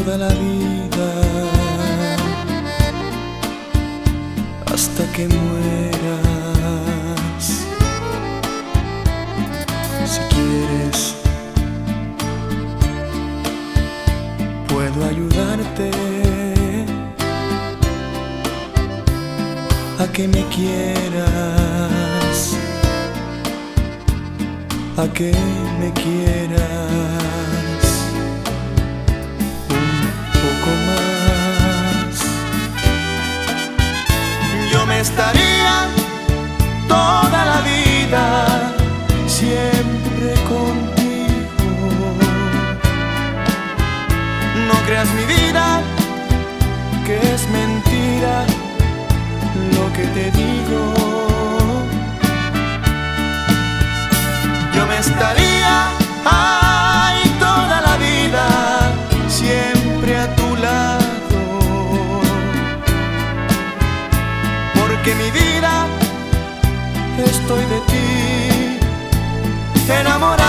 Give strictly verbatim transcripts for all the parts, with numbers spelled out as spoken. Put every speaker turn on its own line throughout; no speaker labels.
toda la vida hasta que mueras. Si quieres, puedo ayudarte a que me quieras, a que me quieras un poco más. Yo me estaría toda la vida siempre contigo. No creas, mi vida, que es mentira lo que te digo. Yo me estaría ahí toda la vida, siempre a tu lado, porque mi vida estoy de ti enamorado.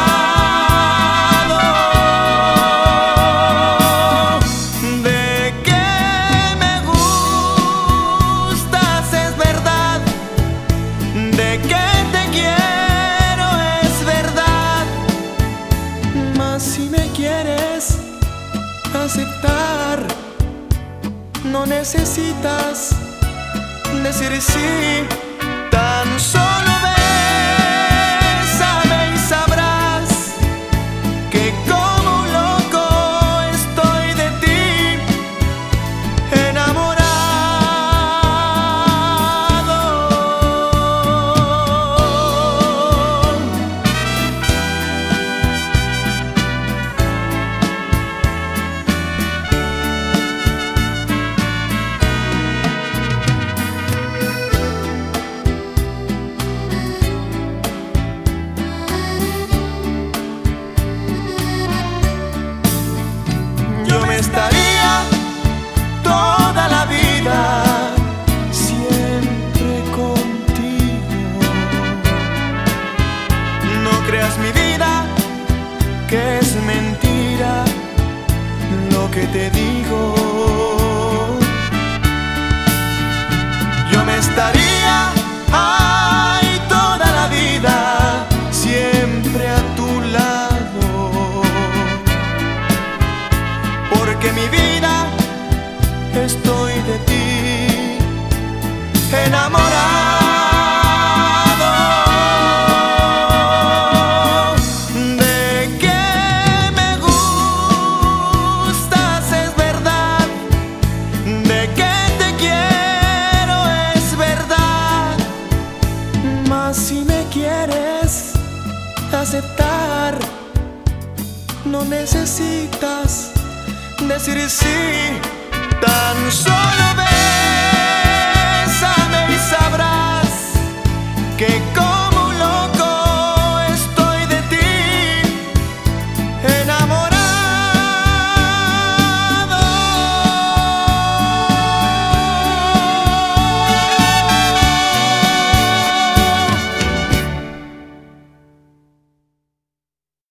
Si me quieres aceptar, no necesitas decir sí, tan solo bésame y sabrás que como un loco estoy de ti enamorado. Estaría toda la vida siempre contigo. No creas, mi vida, que es mentira lo que te digo. Yo me estaría ahí toda la vida siempre a tu lado, porque mi vida estoy de ti enamorado. De que me gustas es verdad, de que te quiero es verdad, mas si me quieres aceptar, no necesitas decir sí, tan solo